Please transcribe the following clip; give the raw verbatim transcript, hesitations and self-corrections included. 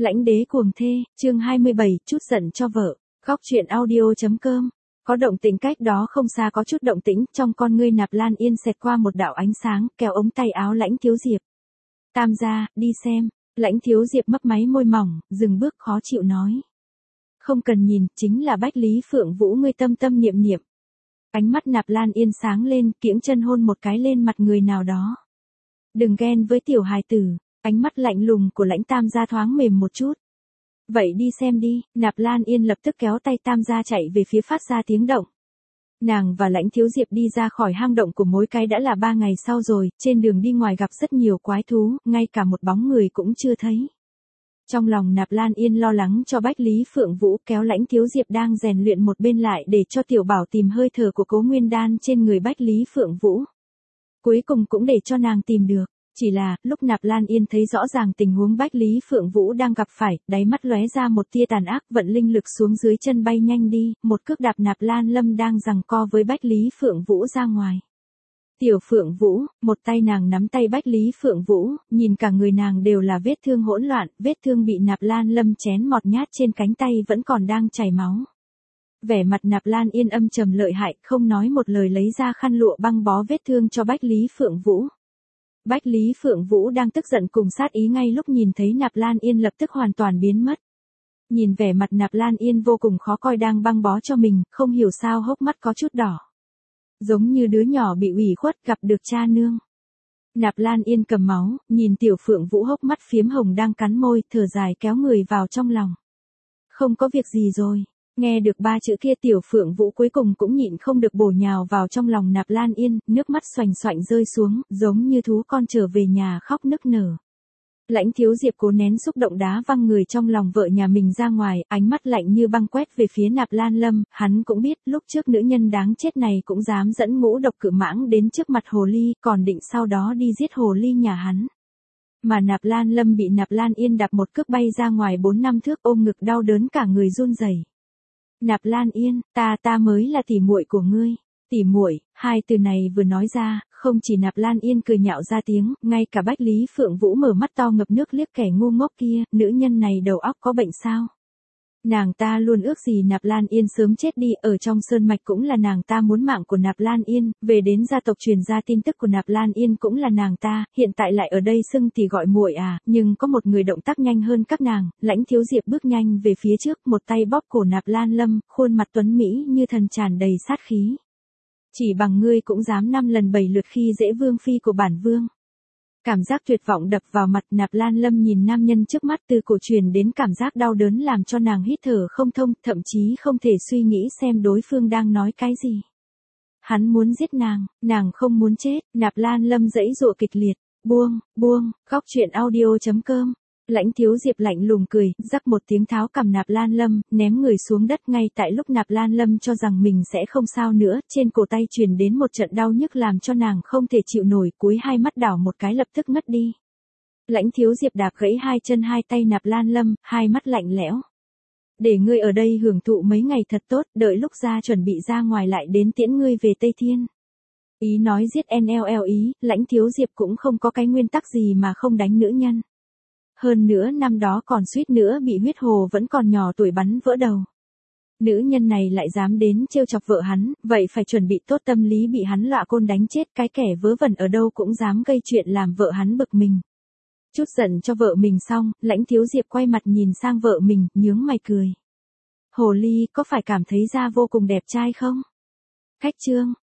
Lãnh đế cuồng thê, chương hai mươi bảy, chút giận cho vợ. Góc truyện audio.com. Có động tĩnh cách đó không xa có chút động tĩnh, trong con ngươi Nạp Lan Yên xẹt qua một đạo ánh sáng, kéo ống tay áo Lãnh Thiếu Diệp. Tam gia, đi xem. Lãnh Thiếu Diệp mấp máy môi mỏng, dừng bước khó chịu nói. Không cần nhìn, chính là Bách Lý Phượng Vũ ngươi tâm tâm niệm niệm. Ánh mắt Nạp Lan Yên sáng lên, kiễng chân hôn một cái lên mặt người nào đó. Đừng ghen với tiểu hài tử. Ánh mắt lạnh lùng của Lãnh Tam gia thoáng mềm một chút. Vậy đi xem đi, Nạp Lan Yên lập tức kéo tay Tam gia chạy về phía phát ra tiếng động. Nàng và Lãnh Thiếu Diệp đi ra khỏi hang động của mối cái đã là ba ngày sau rồi, trên đường đi ngoài gặp rất nhiều quái thú, ngay cả một bóng người cũng chưa thấy. Trong lòng Nạp Lan Yên lo lắng cho Bách Lý Phượng Vũ, kéo Lãnh Thiếu Diệp đang rèn luyện một bên lại để cho tiểu bảo tìm hơi thở của Cố Nguyên Đan trên người Bách Lý Phượng Vũ. Cuối cùng cũng để cho nàng tìm được. Chỉ là, lúc Nạp Lan Yên thấy rõ ràng tình huống Bách Lý Phượng Vũ đang gặp phải, đáy mắt lóe ra một tia tàn ác, vận linh lực xuống dưới chân bay nhanh đi, một cước đạp Nạp Lan Lâm đang giằng co với Bách Lý Phượng Vũ ra ngoài. Tiểu Phượng Vũ, một tay nàng nắm tay Bách Lý Phượng Vũ, nhìn cả người nàng đều là vết thương hỗn loạn, vết thương bị Nạp Lan Lâm chén mọt nhát trên cánh tay vẫn còn đang chảy máu. Vẻ mặt Nạp Lan Yên âm trầm lợi hại, không nói một lời lấy ra khăn lụa băng bó vết thương cho Bách Lý Phượng Vũ. Bách Lý Phượng Vũ đang tức giận cùng sát ý ngay lúc nhìn thấy Nạp Lan Yên lập tức hoàn toàn biến mất. Nhìn vẻ mặt Nạp Lan Yên vô cùng khó coi đang băng bó cho mình, không hiểu sao hốc mắt có chút đỏ. Giống như đứa nhỏ bị ủy khuất gặp được cha nương. Nạp Lan Yên cầm máu, nhìn tiểu Phượng Vũ hốc mắt phiếm hồng đang cắn môi, thở dài kéo người vào trong lòng. Không có việc gì rồi. Nghe được ba chữ kia tiểu Phượng Vũ cuối cùng cũng nhịn không được bổ nhào vào trong lòng Nạp Lan Yên, nước mắt xoành xoành rơi xuống, giống như thú con trở về nhà khóc nức nở. Lãnh Thiếu Diệp cố nén xúc động đá văng người trong lòng vợ nhà mình ra ngoài, ánh mắt lạnh như băng quét về phía Nạp Lan Lâm, hắn cũng biết lúc trước nữ nhân đáng chết này cũng dám dẫn ngũ độc cự mãng đến trước mặt hồ ly, còn định sau đó đi giết hồ ly nhà hắn. Mà Nạp Lan Lâm bị Nạp Lan Yên đạp một cước bay ra ngoài bốn năm thước, ôm ngực đau đớn cả người run rẩy. Nạp Lan Yên, ta ta mới là tỉ muội của ngươi. Tỉ muội, hai từ này vừa nói ra, không chỉ Nạp Lan Yên cười nhạo ra tiếng, ngay cả Bách Lý Phượng Vũ mở mắt to ngập nước liếc kẻ ngu ngốc kia, nữ nhân này đầu óc có bệnh sao? Nàng ta luôn ước gì Nạp Lan Yên sớm chết đi, ở trong sơn mạch cũng là nàng ta muốn mạng của Nạp Lan Yên, về đến gia tộc truyền ra tin tức của Nạp Lan Yên cũng là nàng ta, hiện tại lại ở đây xưng thì gọi muội à, nhưng có một người động tác nhanh hơn các nàng. Lãnh Thiếu Diệp bước nhanh về phía trước, một tay bóp cổ Nạp Lan Lâm, khuôn mặt tuấn mỹ như thần tràn đầy sát khí. Chỉ bằng ngươi cũng dám năm lần bảy lượt khi dễ vương phi của bản vương. Cảm giác tuyệt vọng đập vào mặt, Nạp Lan Lâm nhìn nam nhân trước mắt, từ cổ truyền đến cảm giác đau đớn làm cho nàng hít thở không thông, thậm chí không thể suy nghĩ xem đối phương đang nói cái gì. Hắn muốn giết nàng, nàng không muốn chết. Nạp Lan Lâm giãy giụa kịch liệt. Buông, buông. Góc truyện audio.com. Lãnh Thiếu Diệp lạnh lùng cười, rắc một tiếng tháo cầm Nạp Lan Lâm, ném người xuống đất. Ngay tại lúc Nạp Lan Lâm cho rằng mình sẽ không sao nữa, trên cổ tay truyền đến một trận đau nhức làm cho nàng không thể chịu nổi, cúi hai mắt đảo một cái lập tức ngất đi. Lãnh Thiếu Diệp đạp gãy hai chân hai tay Nạp Lan Lâm, hai mắt lạnh lẽo. Để ngươi ở đây hưởng thụ mấy ngày thật tốt, đợi lúc ra chuẩn bị ra ngoài lại đến tiễn ngươi về Tây Thiên. Ý nói giết en lờ ý, Lãnh Thiếu Diệp cũng không có cái nguyên tắc gì mà không đánh nữ nhân. Hơn nữa năm đó còn suýt nữa bị huyết hồ vẫn còn nhỏ tuổi bắn vỡ đầu. Nữ nhân này lại dám đến trêu chọc vợ hắn, vậy phải chuẩn bị tốt tâm lý bị hắn lọa côn đánh chết, cái kẻ vớ vẩn ở đâu cũng dám gây chuyện làm vợ hắn bực mình. Chút giận cho vợ mình xong, Lãnh Thiếu Diệp quay mặt nhìn sang vợ mình, nhướng mày cười. Hồ ly có phải cảm thấy da vô cùng đẹp trai không? Khách trương,